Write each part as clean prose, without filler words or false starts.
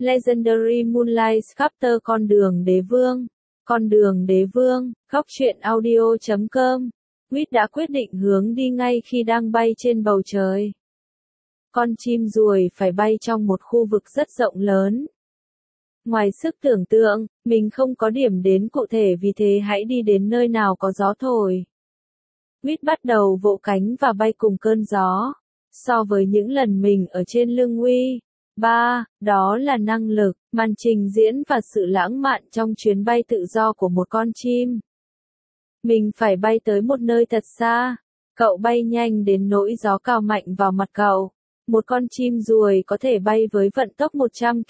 Legendary Moonlight Sculptor Con đường đế vương, góc truyện audio.com. Quýt đã quyết định hướng đi ngay khi đang bay trên bầu trời. Con chim ruồi phải bay trong một khu vực rất rộng lớn. Ngoài sức tưởng tượng, mình không có điểm đến cụ thể, vì thế hãy đi đến nơi nào có gió thổi. Quýt bắt đầu vỗ cánh và bay cùng cơn gió. So với những lần mình ở trên lưng Uy, đó là năng lực, màn trình diễn và sự lãng mạn trong chuyến bay tự do của một con chim. Mình phải bay tới một nơi thật xa. Cậu bay nhanh đến nỗi gió cào mạnh vào mặt cậu. Một con chim ruồi có thể bay với vận tốc 100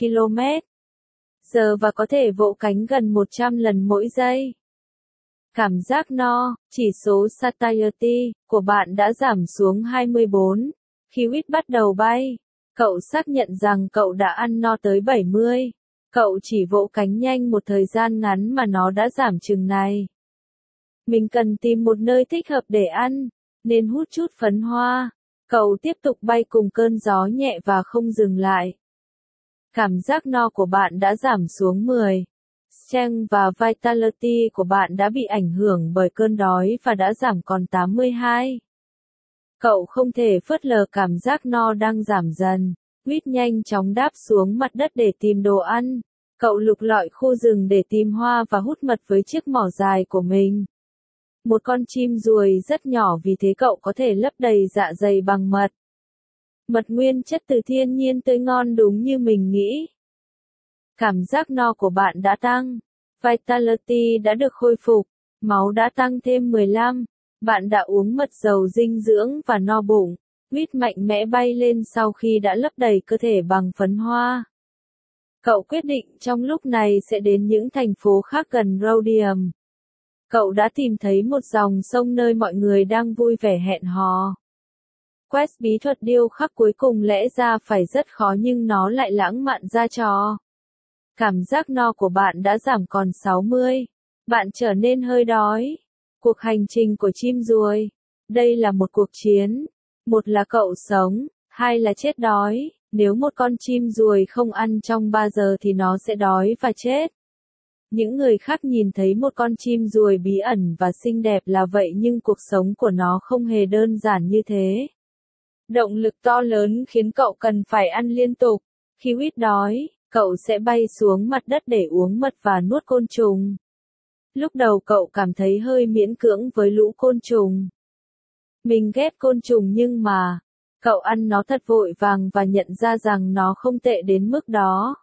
km/h và có thể vỗ cánh gần 100 lần mỗi giây. Cảm giác no, chỉ số satiety của bạn đã giảm xuống 24. Khi Quýt bắt đầu bay, cậu xác nhận rằng cậu đã ăn no tới 70. Cậu chỉ vỗ cánh nhanh một thời gian ngắn mà nó đã giảm chừng này. Mình cần tìm một nơi thích hợp để ăn, nên hút chút phấn hoa. Cậu tiếp tục bay cùng cơn gió nhẹ và không dừng lại. Cảm giác no của bạn đã giảm xuống 10. Strength và Vitality của bạn đã bị ảnh hưởng bởi cơn đói và đã giảm còn 82. Cậu không thể phớt lờ cảm giác no đang giảm dần. Quýt nhanh chóng đáp xuống mặt đất để tìm đồ ăn. Cậu lục lọi khu rừng để tìm hoa và hút mật với chiếc mỏ dài của mình. Một con chim ruồi rất nhỏ, vì thế cậu có thể lấp đầy dạ dày bằng mật. Mật nguyên chất từ thiên nhiên tươi ngon đúng như mình nghĩ. Cảm giác no của bạn đã tăng. Vitality đã được khôi phục. Máu đã tăng thêm 15. Bạn đã uống mật giàu dinh dưỡng và no bụng. Quýt mạnh mẽ bay lên sau khi đã lấp đầy cơ thể bằng phấn hoa. Cậu quyết định trong lúc này sẽ đến những thành phố khác gần Rhodium. Cậu đã tìm thấy một dòng sông nơi mọi người đang vui vẻ hẹn hò. Quest bí thuật điêu khắc cuối cùng lẽ ra phải rất khó, nhưng nó lại lãng mạn ra trò. Cảm giác no của bạn đã giảm còn 60. Bạn trở nên hơi đói. Cuộc hành trình của chim ruồi. Đây là một cuộc chiến. Một là cậu sống, hai là chết đói. Nếu một con chim ruồi không ăn trong 3 giờ thì nó sẽ đói và chết. Những người khác nhìn thấy một con chim ruồi bí ẩn và xinh đẹp là vậy, nhưng cuộc sống của nó không hề đơn giản như thế. Động lực to lớn khiến cậu cần phải ăn liên tục. Khi Quýt đói, cậu sẽ bay xuống mặt đất để uống mật và nuốt côn trùng. Lúc đầu cậu cảm thấy hơi miễn cưỡng với lũ côn trùng. Mình ghét côn trùng, nhưng mà cậu ăn nó thật vội vàng và nhận ra rằng nó không tệ đến mức đó.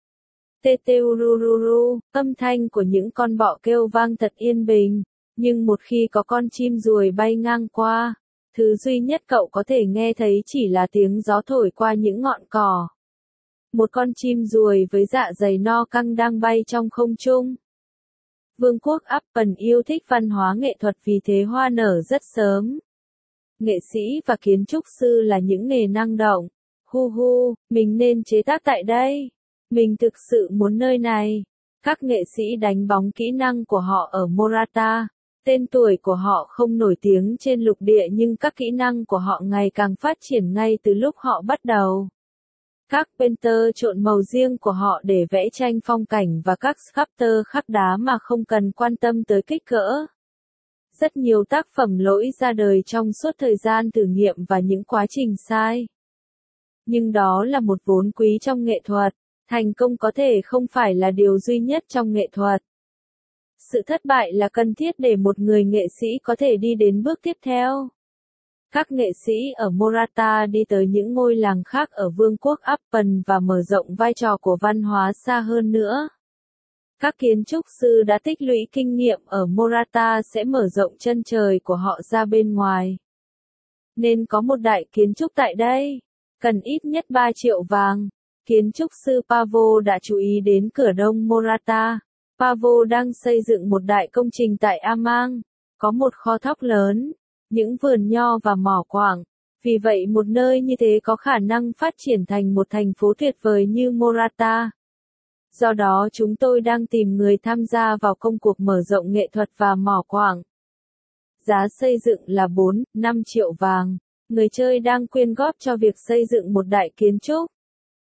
Teteurururu, âm thanh của những con bọ kêu vang thật yên bình, nhưng một khi có con chim ruồi bay ngang qua, thứ duy nhất cậu có thể nghe thấy chỉ là tiếng gió thổi qua những ngọn cỏ. Một con chim ruồi với dạ dày no căng đang bay trong không trung. Vương quốc Appen yêu thích văn hóa nghệ thuật, vì thế hoa nở rất sớm. Nghệ sĩ và kiến trúc sư là những nghề năng động. Mình nên chế tác tại đây. Mình thực sự muốn nơi này. Các nghệ sĩ đánh bóng kỹ năng của họ ở Morata. Tên tuổi của họ không nổi tiếng trên lục địa, nhưng các kỹ năng của họ ngày càng phát triển ngay từ lúc họ bắt đầu. Các painter trộn màu riêng của họ để vẽ tranh phong cảnh, và các sculptor khắc đá mà không cần quan tâm tới kích cỡ. Rất nhiều tác phẩm lỗi ra đời trong suốt thời gian thử nghiệm và những quá trình sai. Nhưng đó là một vốn quý trong nghệ thuật. Thành công có thể không phải là điều duy nhất trong nghệ thuật. Sự thất bại là cần thiết để một người nghệ sĩ có thể đi đến bước tiếp theo. Các nghệ sĩ ở Morata đi tới những ngôi làng khác ở Vương quốc Appen và mở rộng vai trò của văn hóa xa hơn nữa. Các kiến trúc sư đã tích lũy kinh nghiệm ở Morata sẽ mở rộng chân trời của họ ra bên ngoài. Nên có một đại kiến trúc tại đây. Cần ít nhất 3 triệu vàng. Kiến trúc sư Pavo đã chú ý đến cửa đông Morata. Pavo đang xây dựng một đại công trình tại Amang. Có một kho thóc lớn, những vườn nho và mỏ quặng. Vì vậy một nơi như thế có khả năng phát triển thành một thành phố tuyệt vời như Morata. Do đó chúng tôi đang tìm người tham gia vào công cuộc mở rộng nghệ thuật và mỏ quặng. Giá xây dựng là 4-5 triệu vàng. Người chơi đang quyên góp cho việc xây dựng một đại kiến trúc.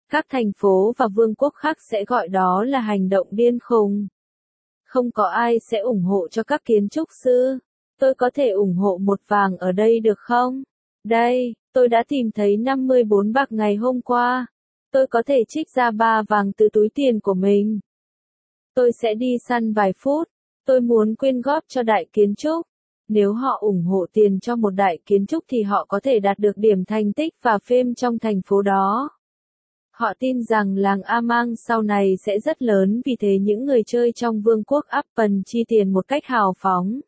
Các thành phố và vương quốc khác sẽ gọi đó là hành động điên khùng. Không có ai sẽ ủng hộ cho các kiến trúc sư. Tôi có thể ủng hộ một vàng ở đây được không? Đây, tôi đã tìm thấy 54 bạc ngày hôm qua. Tôi có thể trích ra 3 vàng từ túi tiền của mình. Tôi sẽ đi săn vài phút. Tôi muốn quyên góp cho đại kiến trúc. Nếu họ ủng hộ tiền cho một đại kiến trúc thì họ có thể đạt được điểm thành tích và fame trong thành phố đó. Họ tin rằng làng Amang sau này sẽ rất lớn, vì thế những người chơi trong vương quốc Apple chi tiền một cách hào phóng.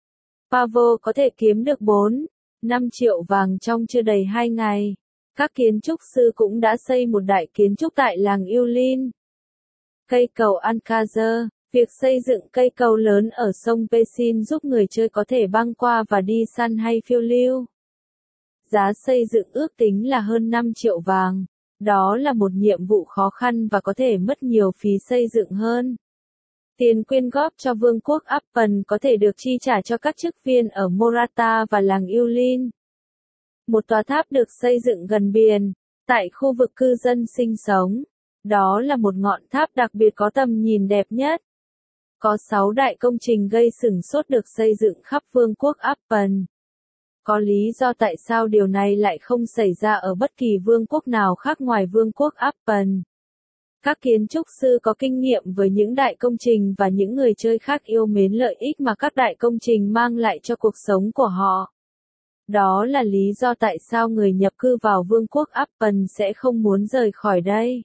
Pavo có thể kiếm được 4-5 triệu vàng trong chưa đầy 2 ngày. Các kiến trúc sư cũng đã xây một đại kiến trúc tại làng Yulin. Cây cầu Alcázar. Việc xây dựng cây cầu lớn ở sông Pesin giúp người chơi có thể băng qua và đi săn hay phiêu lưu. Giá xây dựng ước tính là hơn 5 triệu vàng. Đó là một nhiệm vụ khó khăn và có thể mất nhiều phí xây dựng hơn. Tiền quyên góp cho vương quốc Apple có thể được chi trả cho các chức viên ở Morata và làng Yulin. Một tòa tháp được xây dựng gần biển, tại khu vực cư dân sinh sống. Đó là một ngọn tháp đặc biệt có tầm nhìn đẹp nhất. Có 6 đại công trình gây sửng sốt được xây dựng khắp vương quốc Apple. Có lý do tại sao điều này lại không xảy ra ở bất kỳ vương quốc nào khác ngoài vương quốc Apple. Các kiến trúc sư có kinh nghiệm với những đại công trình và những người chơi khác yêu mến lợi ích mà các đại công trình mang lại cho cuộc sống của họ. Đó là lý do tại sao người nhập cư vào vương quốc Apple sẽ không muốn rời khỏi đây.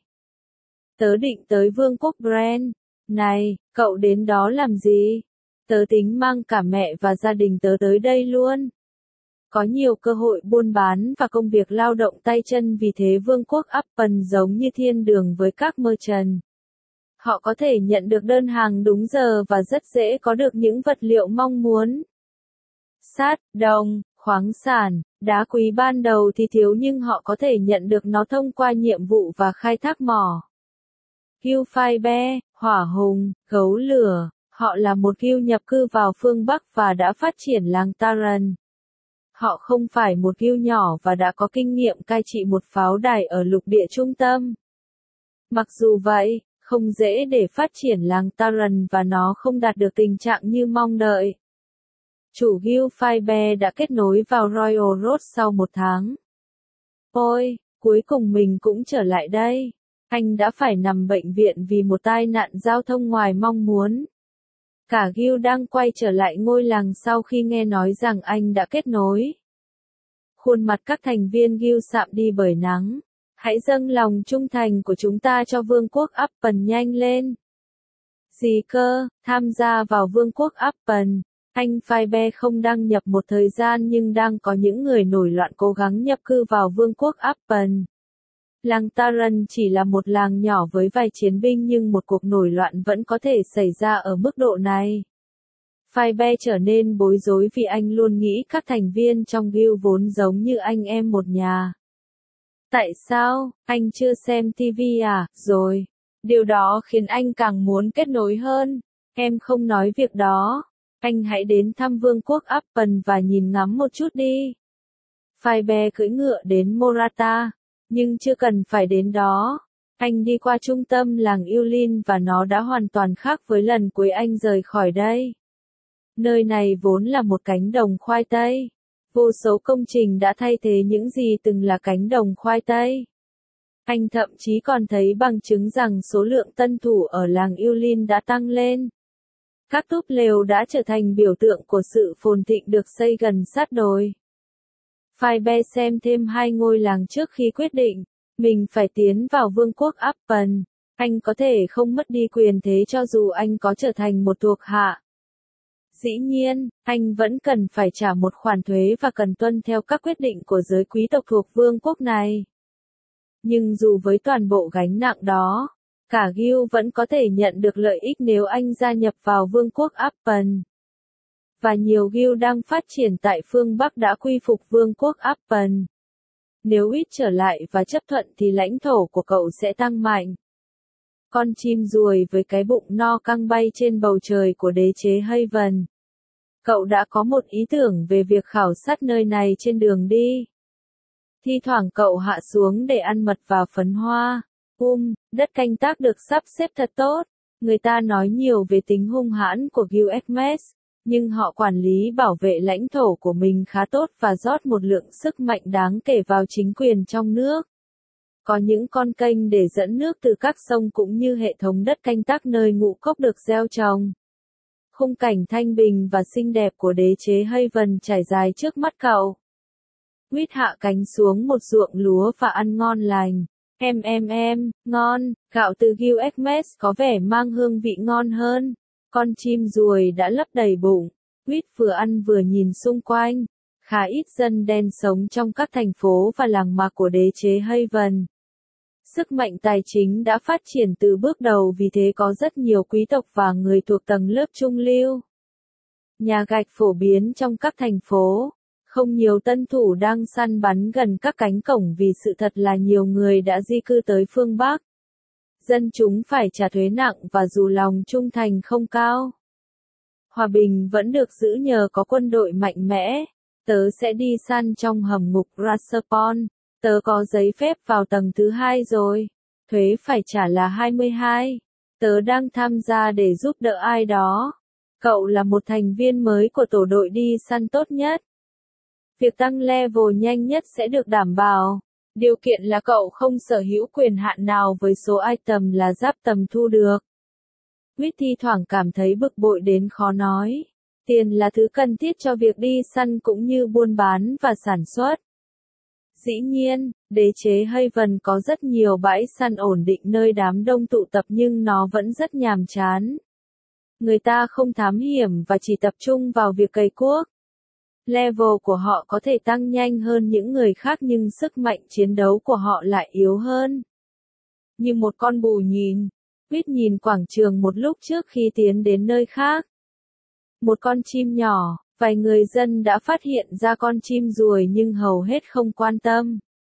Tớ định tới vương quốc Brand. Này, cậu đến đó làm gì? Tớ tính mang cả mẹ và gia đình tớ tới đây luôn. Có nhiều cơ hội buôn bán và công việc lao động tay chân, vì thế vương quốc Apple giống như thiên đường với các merchant. Họ có thể nhận được đơn hàng đúng giờ và rất dễ có được những vật liệu mong muốn. Sắt, đồng, khoáng sản, đá quý ban đầu thì thiếu, nhưng họ có thể nhận được nó thông qua nhiệm vụ và khai thác mỏ. Guild Fibre, hỏa hùng, gấu lửa, họ là một guild nhập cư vào phương Bắc và đã phát triển làng Taran. Họ không phải một guild nhỏ và đã có kinh nghiệm cai trị một pháo đài ở lục địa trung tâm. Mặc dù vậy, không dễ để phát triển làng Taran và nó không đạt được tình trạng như mong đợi. Chủ Guild Fibre đã kết nối vào Royal Road sau 1 tháng. Ôi, cuối cùng mình cũng trở lại đây. Anh đã phải nằm bệnh viện vì một tai nạn giao thông ngoài mong muốn. Cả Guild đang quay trở lại ngôi làng sau khi nghe nói rằng anh đã kết nối. Khuôn mặt các thành viên Guild sạm đi bởi nắng. Hãy dâng lòng trung thành của chúng ta cho vương quốc Apple nhanh lên. Gì cơ, tham gia vào vương quốc Apple. Anh Fibre không đăng nhập một thời gian, nhưng đang có những người nổi loạn cố gắng nhập cư vào vương quốc Apple. Làng Taran chỉ là một làng nhỏ với vài chiến binh, nhưng một cuộc nổi loạn vẫn có thể xảy ra ở mức độ này. Fibre trở nên bối rối vì anh luôn nghĩ các thành viên trong Guild vốn giống như anh em một nhà. Tại sao, anh chưa xem TV à? Rồi. Điều đó khiến anh càng muốn kết nối hơn. Em không nói việc đó. Anh hãy đến thăm vương quốc Apple và nhìn ngắm một chút đi. Fibre cưỡi ngựa đến Morata. Nhưng chưa cần phải đến đó. Anh đi qua trung tâm làng Yulin và nó đã hoàn toàn khác với lần cuối anh rời khỏi đây. Nơi này vốn là một cánh đồng khoai tây. Vô số công trình đã thay thế những gì từng là cánh đồng khoai tây. Anh thậm chí còn thấy bằng chứng rằng số lượng tân thủ ở làng Yulin đã tăng lên. Các túp lều đã trở thành biểu tượng của sự phồn thịnh được xây gần sát đồi. Fibre xem thêm 2 ngôi làng trước khi quyết định, mình phải tiến vào vương quốc Apple. Anh có thể không mất đi quyền thế cho dù anh có trở thành một thuộc hạ. Dĩ nhiên, anh vẫn cần phải trả một khoản thuế và cần tuân theo các quyết định của giới quý tộc thuộc vương quốc này. Nhưng dù với toàn bộ gánh nặng đó, cả Guild vẫn có thể nhận được lợi ích nếu anh gia nhập vào vương quốc Apple. Và nhiều Guild đang phát triển tại phương Bắc đã quy phục vương quốc Apple. Nếu ít trở lại và chấp thuận thì lãnh thổ của cậu sẽ tăng mạnh. Con chim ruồi với cái bụng no căng bay trên bầu trời của đế chế Haven. Cậu đã có một ý tưởng về việc khảo sát nơi này trên đường đi. Thi thoảng cậu hạ xuống để ăn mật và phấn hoa. đất canh tác được sắp xếp thật tốt. Người ta nói nhiều về tính hung hãn của USMS, nhưng họ quản lý bảo vệ lãnh thổ của mình khá tốt và rót một lượng sức mạnh đáng kể vào chính quyền trong nước. Có những con kênh để dẫn nước từ các sông cũng như hệ thống đất canh tác nơi ngũ cốc được gieo trồng. Khung cảnh thanh bình và xinh đẹp của đế chế Haven trải dài trước mắt cậu. Quýt hạ cánh xuống một ruộng lúa và ăn ngon lành. Ngon, gạo từ USMS có vẻ mang hương vị ngon hơn. Con chim ruồi đã lấp đầy bụng. Quýt vừa ăn vừa nhìn xung quanh. Khá ít dân đen sống trong các thành phố và làng mạc của đế chế Haven. Sức mạnh tài chính đã phát triển từ bước đầu vì thế có rất nhiều quý tộc và người thuộc tầng lớp trung lưu. Nhà gạch phổ biến trong các thành phố. Không nhiều tân thủ đang săn bắn gần các cánh cổng vì sự thật là nhiều người đã di cư tới phương Bắc. Dân chúng phải trả thuế nặng và dù lòng trung thành không cao. Hòa bình vẫn được giữ nhờ có quân đội mạnh mẽ. Tớ sẽ đi săn trong hầm ngục Raspon. Tớ có giấy phép vào tầng thứ 2 rồi. Thuế phải trả là 22. Tớ đang tham gia để giúp đỡ ai đó. Cậu là một thành viên mới của tổ đội đi săn tốt nhất. Việc tăng level nhanh nhất sẽ được đảm bảo. Điều kiện là cậu không sở hữu quyền hạn nào với số item là giáp tầm thu được. Quýt thi thoảng cảm thấy bực bội đến khó nói. Tiền là thứ cần thiết cho việc đi săn cũng như buôn bán và sản xuất. Dĩ nhiên, đế chế Haven có rất nhiều bãi săn ổn định nơi đám đông tụ tập nhưng nó vẫn rất nhàm chán. Người ta không thám hiểm và chỉ tập trung vào việc cày cuốc. Level của họ có thể tăng nhanh hơn những người khác nhưng sức mạnh chiến đấu của họ lại yếu hơn. Như một con bù nhìn, Quýt nhìn quảng trường một lúc trước khi tiến đến nơi khác. Một con chim nhỏ, vài người dân đã phát hiện ra con chim ruồi nhưng hầu hết không quan tâm.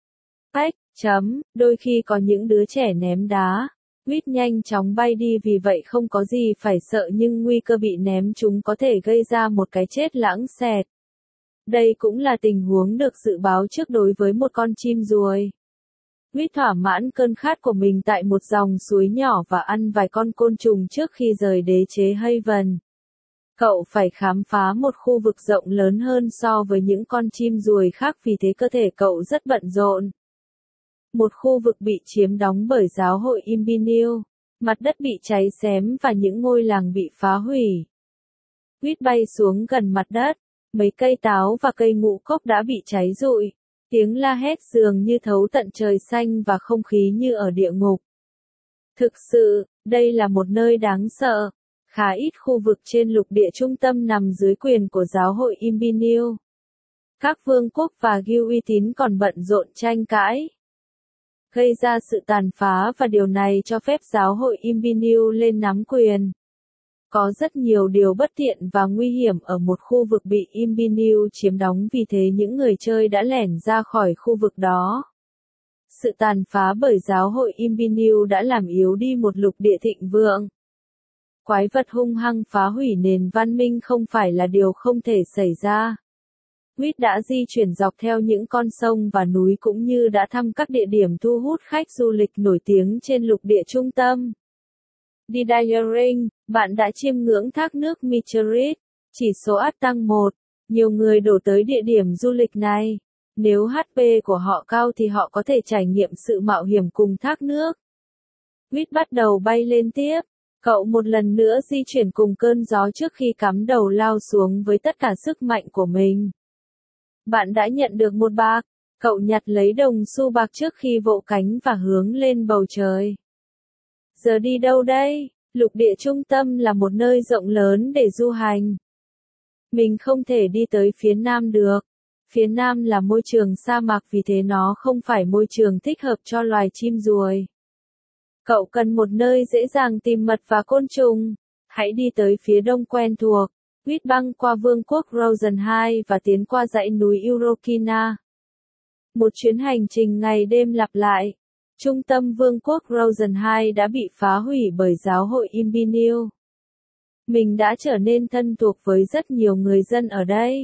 Đôi khi có những đứa trẻ ném đá. Quýt nhanh chóng bay đi vì vậy không có gì phải sợ nhưng nguy cơ bị ném chúng có thể gây ra một cái chết lãng xẹt. Đây cũng là tình huống được dự báo trước đối với một con chim ruồi. Quýt thỏa mãn cơn khát của mình tại một dòng suối nhỏ và ăn vài con côn trùng trước khi rời đế chế Haven. Cậu phải khám phá một khu vực rộng lớn hơn so với những con chim ruồi khác vì thế cơ thể cậu rất bận rộn. Một khu vực bị chiếm đóng bởi giáo hội Imbinil, mặt đất bị cháy xém và những ngôi làng bị phá hủy. Quýt bay xuống gần mặt đất, mấy cây táo và cây ngũ cốc đã bị cháy rụi. Tiếng la hét dường như thấu tận trời xanh và không khí như ở địa ngục. Thực sự, đây là một nơi đáng sợ. Khá ít khu vực trên lục địa trung tâm nằm dưới quyền của giáo hội Imbinil. Các vương quốc và guild uy tín còn bận rộn tranh cãi, gây ra sự tàn phá và điều này cho phép giáo hội Imbinil lên nắm quyền. Có rất nhiều điều bất tiện và nguy hiểm ở một khu vực bị Imbinil chiếm đóng vì thế những người chơi đã lẻn ra khỏi khu vực đó. Sự tàn phá bởi giáo hội Imbinil đã làm yếu đi một lục địa thịnh vượng. Quái vật hung hăng phá hủy nền văn minh không phải là điều không thể xảy ra. Quýt đã di chuyển dọc theo những con sông và núi cũng như đã thăm các địa điểm thu hút khách du lịch nổi tiếng trên lục địa trung tâm. Đi Diaring, bạn đã chiêm ngưỡng thác nước Micherit, chỉ số át tăng 1. Nhiều người đổ tới địa điểm du lịch này. Nếu HP của họ cao thì họ có thể trải nghiệm sự mạo hiểm cùng thác nước. Quýt bắt đầu bay lên tiếp. Cậu một lần nữa di chuyển cùng cơn gió trước khi cắm đầu lao xuống với tất cả sức mạnh của mình. Bạn đã nhận được một bạc. Cậu nhặt lấy đồng xu bạc trước khi vỗ cánh và hướng lên bầu trời. Giờ đi đâu đây? Lục địa trung tâm là một nơi rộng lớn để du hành. Mình không thể đi tới phía nam được. Phía nam là môi trường sa mạc vì thế nó không phải môi trường thích hợp cho loài chim ruồi. Cậu cần một nơi dễ dàng tìm mật và côn trùng. Hãy đi tới phía đông quen thuộc. Quýt băng qua vương quốc Rosen 2 và tiến qua dãy núi Urokina. Một chuyến hành trình ngày đêm lặp lại. Trung tâm vương quốc Rosen 2 đã bị phá hủy bởi giáo hội Imbinil. Mình đã trở nên thân thuộc với rất nhiều người dân ở đây.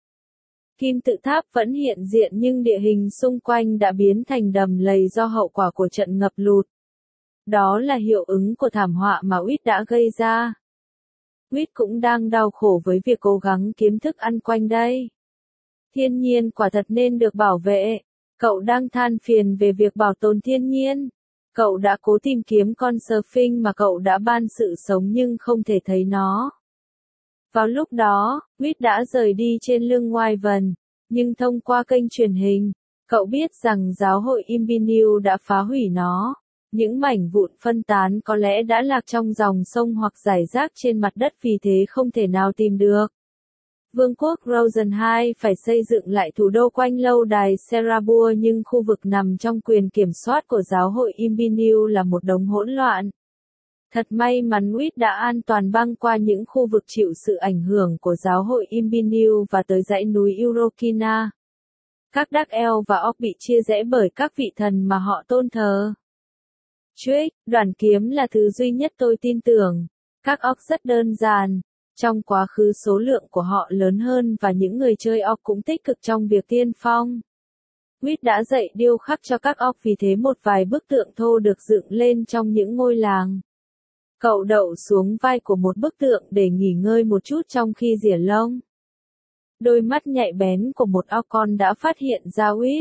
Kim tự tháp vẫn hiện diện nhưng địa hình xung quanh đã biến thành đầm lầy do hậu quả của trận ngập lụt. Đó là hiệu ứng của thảm họa mà Wheat đã gây ra. Wheat cũng đang đau khổ với việc cố gắng kiếm thức ăn quanh đây. Thiên nhiên quả thật nên được bảo vệ. Cậu đang than phiền về việc bảo tồn thiên nhiên. Cậu đã cố tìm kiếm con surfing mà cậu đã ban sự sống nhưng không thể thấy nó. Vào lúc đó, Wheat đã rời đi trên lưng Wyvern, nhưng thông qua kênh truyền hình, cậu biết rằng giáo hội Imbiniu đã phá hủy nó. Những mảnh vụn phân tán có lẽ đã lạc trong dòng sông hoặc rải rác trên mặt đất vì thế không thể nào tìm được. Vương quốc Rosen II phải xây dựng lại thủ đô quanh lâu đài Serabur nhưng khu vực nằm trong quyền kiểm soát của giáo hội Imbiniu là một đống hỗn loạn. Thật may mắn Wheat đã an toàn băng qua những khu vực chịu sự ảnh hưởng của giáo hội Imbiniu và tới dãy núi Urokina. Các Dark Elf và Orc bị chia rẽ bởi các vị thần mà họ tôn thờ. Trick, đoàn kiếm là thứ duy nhất tôi tin tưởng. Các Orc rất đơn giản. Trong quá khứ số lượng của họ lớn hơn và những người chơi Orc cũng tích cực trong việc tiên phong. Wheat đã dạy điêu khắc cho các Orc vì thế một vài bức tượng thô được dựng lên trong những ngôi làng. Cậu đậu xuống vai của một bức tượng để nghỉ ngơi một chút trong khi rỉa lông. Đôi mắt nhạy bén của một Orc con đã phát hiện ra Wheat.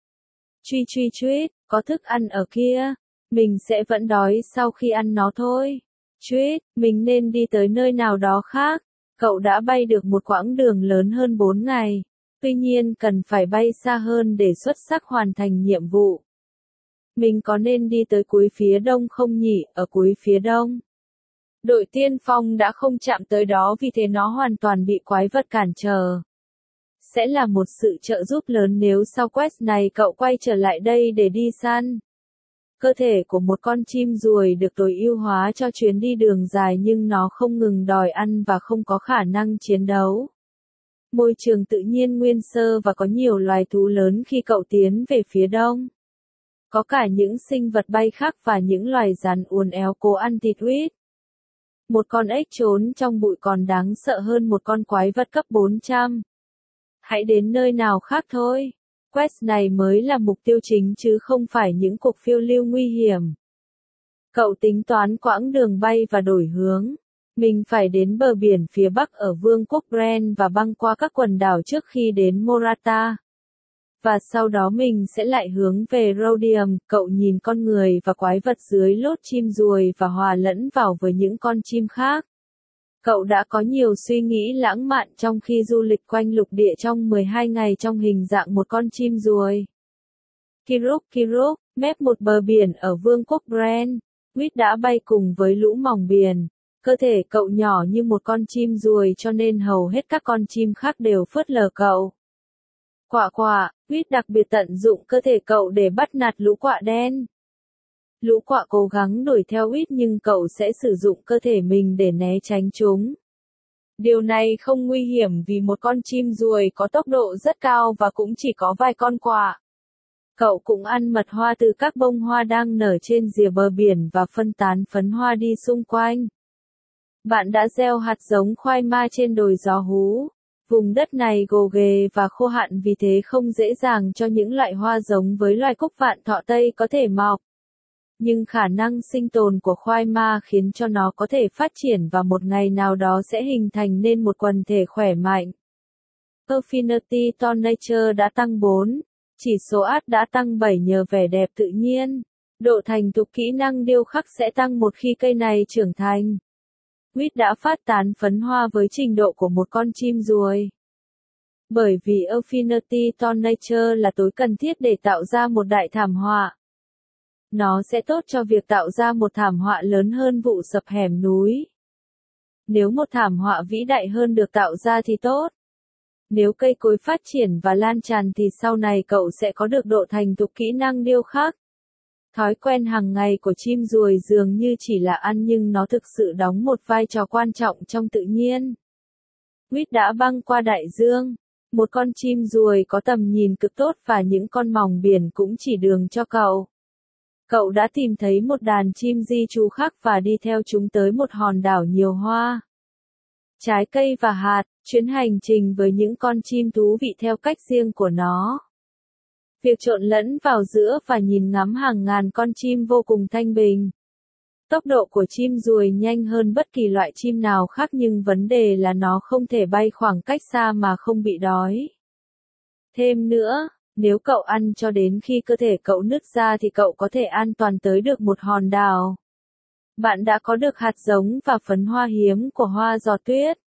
Truy, có thức ăn ở kia. Mình sẽ vẫn đói sau khi ăn nó thôi. Truy, mình nên đi tới nơi nào đó khác. Cậu đã bay được một quãng đường lớn hơn 4 ngày. Tuy nhiên cần phải bay xa hơn để xuất sắc hoàn thành nhiệm vụ. Mình có nên đi tới cuối phía đông không nhỉ? Ở cuối phía đông. Đội tiên phong đã không chạm tới đó vì thế nó hoàn toàn bị quái vật cản trở. Sẽ là một sự trợ giúp lớn nếu sau quest này cậu quay trở lại đây để đi săn. Cơ thể của một con chim ruồi được tối ưu hóa cho chuyến đi đường dài nhưng nó không ngừng đòi ăn và không có khả năng chiến đấu. Môi trường tự nhiên nguyên sơ và có nhiều loài thú lớn khi cậu tiến về phía đông. Có cả những sinh vật bay khác và những loài rắn uốn éo cố ăn thịt Wheat. Một con ếch trốn trong bụi còn đáng sợ hơn một con quái vật cấp 400. Hãy đến nơi nào khác thôi. Quest này mới là mục tiêu chính chứ không phải những cuộc phiêu lưu nguy hiểm. Cậu tính toán quãng đường bay và đổi hướng. Mình phải đến bờ biển phía bắc ở Vương quốc Bren và băng qua các quần đảo trước khi đến Morata. Và sau đó mình sẽ lại hướng về Rhodium. Cậu nhìn con người và quái vật dưới lốt chim ruồi và hòa lẫn vào với những con chim khác. Cậu đã có nhiều suy nghĩ lãng mạn trong khi du lịch quanh lục địa trong 12 ngày trong hình dạng một con chim ruồi. Kiruk, mép một bờ biển ở Vương quốc Bren. Wheat đã bay cùng với lũ mòng biển. Cơ thể cậu nhỏ như một con chim ruồi cho nên hầu hết các con chim khác đều phớt lờ cậu. Quạ, Wheat đặc biệt tận dụng cơ thể cậu để bắt nạt lũ quạ đen. Lũ quạ cố gắng đuổi theo Wheat nhưng cậu sẽ sử dụng cơ thể mình để né tránh chúng. Điều này không nguy hiểm vì một con chim ruồi có tốc độ rất cao và cũng chỉ có vài con quạ. Cậu cũng ăn mật hoa từ các bông hoa đang nở trên rìa bờ biển và phân tán phấn hoa đi xung quanh. Bạn đã gieo hạt giống khoai ma trên đồi gió hú. Vùng đất này gồ ghề và khô hạn vì thế không dễ dàng cho những loại hoa giống với loài cúc vạn thọ Tây có thể mọc. Nhưng khả năng sinh tồn của khoai ma khiến cho nó có thể phát triển và một ngày nào đó sẽ hình thành nên một quần thể khỏe mạnh. Affinity to Nature đã tăng 4, chỉ số át đã tăng 7 nhờ vẻ đẹp tự nhiên. Độ thành thục kỹ năng điêu khắc sẽ tăng một khi cây này trưởng thành. Wheat đã phát tán phấn hoa với trình độ của một con chim ruồi. Bởi vì Affinity to Nature là tối cần thiết để tạo ra một đại thảm họa. Nó sẽ tốt cho việc tạo ra một thảm họa lớn hơn vụ sập hẻm núi. Nếu một thảm họa vĩ đại hơn được tạo ra thì tốt. Nếu cây cối phát triển và lan tràn thì sau này cậu sẽ có được độ thành thục kỹ năng điêu khắc. Thói quen hàng ngày của chim ruồi dường như chỉ là ăn nhưng nó thực sự đóng một vai trò quan trọng trong tự nhiên. Wheat đã băng qua đại dương. Một con chim ruồi có tầm nhìn cực tốt và những con mòng biển cũng chỉ đường cho cậu. Cậu đã tìm thấy một đàn chim di trú khác và đi theo chúng tới một hòn đảo nhiều hoa, trái cây và hạt, chuyến hành trình với những con chim thú vị theo cách riêng của nó. Việc trộn lẫn vào giữa và nhìn ngắm hàng ngàn con chim vô cùng thanh bình. Tốc độ của chim ruồi nhanh hơn bất kỳ loại chim nào khác nhưng vấn đề là nó không thể bay khoảng cách xa mà không bị đói. Thêm nữa, nếu cậu ăn cho đến khi cơ thể cậu nứt ra thì cậu có thể an toàn tới được một hòn đảo. Bạn đã có được hạt giống và phấn hoa hiếm của hoa giò tuyết.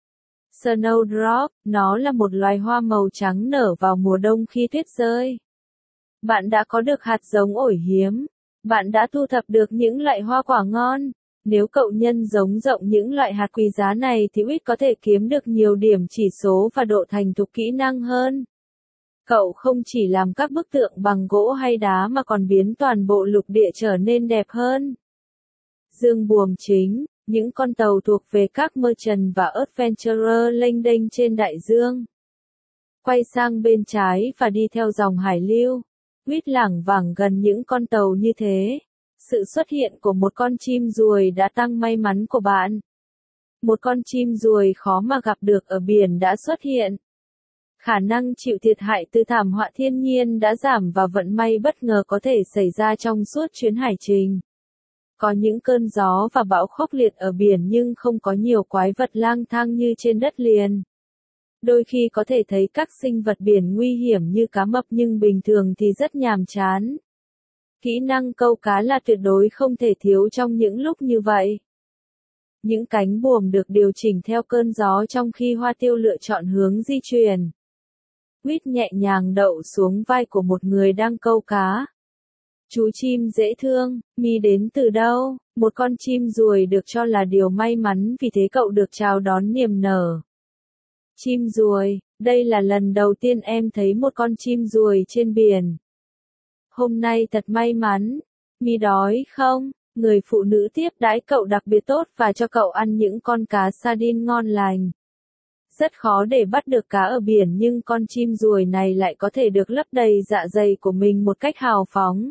Snowdrop, nó là một loài hoa màu trắng nở vào mùa đông khi tuyết rơi. Bạn đã có được hạt giống ổi hiếm. Bạn đã thu thập được những loại hoa quả ngon. Nếu cậu nhân giống rộng những loại hạt quý giá này thì Wheat có thể kiếm được nhiều điểm chỉ số và độ thành thục kỹ năng hơn. Cậu không chỉ làm các bức tượng bằng gỗ hay đá mà còn biến toàn bộ lục địa trở nên đẹp hơn. Dương buồm chính, những con tàu thuộc về các merchant và adventurer lênh đênh trên đại dương. Quay sang bên trái và đi theo dòng hải lưu. Wheat lảng vảng gần những con tàu như thế. Sự xuất hiện của một con chim ruồi đã tăng may mắn của bạn. Một con chim ruồi khó mà gặp được ở biển đã xuất hiện. Khả năng chịu thiệt hại từ thảm họa thiên nhiên đã giảm và vận may bất ngờ có thể xảy ra trong suốt chuyến hải trình. Có những cơn gió và bão khốc liệt ở biển nhưng không có nhiều quái vật lang thang như trên đất liền. Đôi khi có thể thấy các sinh vật biển nguy hiểm như cá mập nhưng bình thường thì rất nhàm chán. Kỹ năng câu cá là tuyệt đối không thể thiếu trong những lúc như vậy. Những cánh buồm được điều chỉnh theo cơn gió trong khi hoa tiêu lựa chọn hướng di chuyển. Wheat nhẹ nhàng đậu xuống vai của một người đang câu cá. Chú chim dễ thương, mi đến từ đâu? Một con chim ruồi được cho là điều may mắn vì thế cậu được chào đón niềm nở. Chim ruồi, đây là lần đầu tiên em thấy một con chim ruồi trên biển. Hôm nay thật may mắn. Mi đói không? Người phụ nữ tiếp đãi cậu đặc biệt tốt và cho cậu ăn những con cá sardine ngon lành. Rất khó để bắt được cá ở biển nhưng con chim ruồi này lại có thể được lấp đầy dạ dày của mình một cách hào phóng.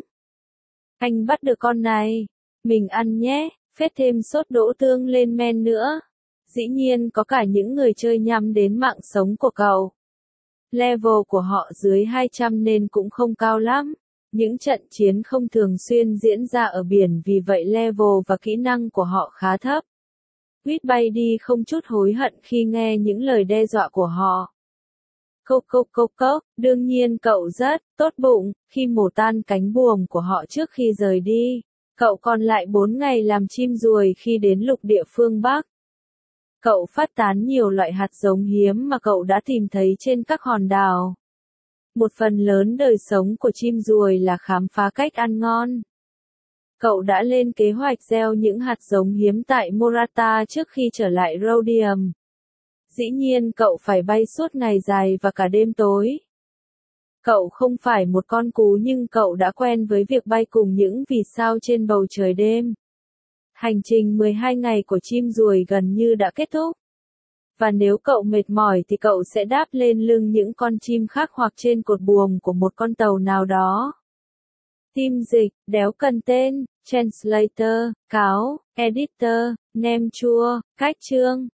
Anh bắt được con này. Mình ăn nhé, phết thêm sốt đỗ tương lên men nữa. Dĩ nhiên có cả những người chơi nhắm đến mạng sống của cậu. Level của họ dưới 200 nên cũng không cao lắm. Những trận chiến không thường xuyên diễn ra ở biển vì vậy level và kỹ năng của họ khá thấp. Wheat bay đi không chút hối hận khi nghe những lời đe dọa của họ. Cốc, đương nhiên cậu rất tốt bụng khi mổ tan cánh buồm của họ trước khi rời đi. Cậu còn lại 4 ngày làm chim ruồi khi đến lục địa phương Bắc. Cậu phát tán nhiều loại hạt giống hiếm mà cậu đã tìm thấy trên các hòn đảo. Một phần lớn đời sống của chim ruồi là khám phá cách ăn ngon. Cậu đã lên kế hoạch gieo những hạt giống hiếm tại Morata trước khi trở lại Rhodium. Dĩ nhiên cậu phải bay suốt ngày dài và cả đêm tối. Cậu không phải một con cú nhưng cậu đã quen với việc bay cùng những vì sao trên bầu trời đêm. Hành trình 12 ngày của chim ruồi gần như đã kết thúc. Và nếu cậu mệt mỏi thì cậu sẽ đáp lên lưng những con chim khác hoặc trên cột buồm của một con tàu nào đó. Team dịch, đéo cần tên, translator, cáo, editor, name chua, cách chương.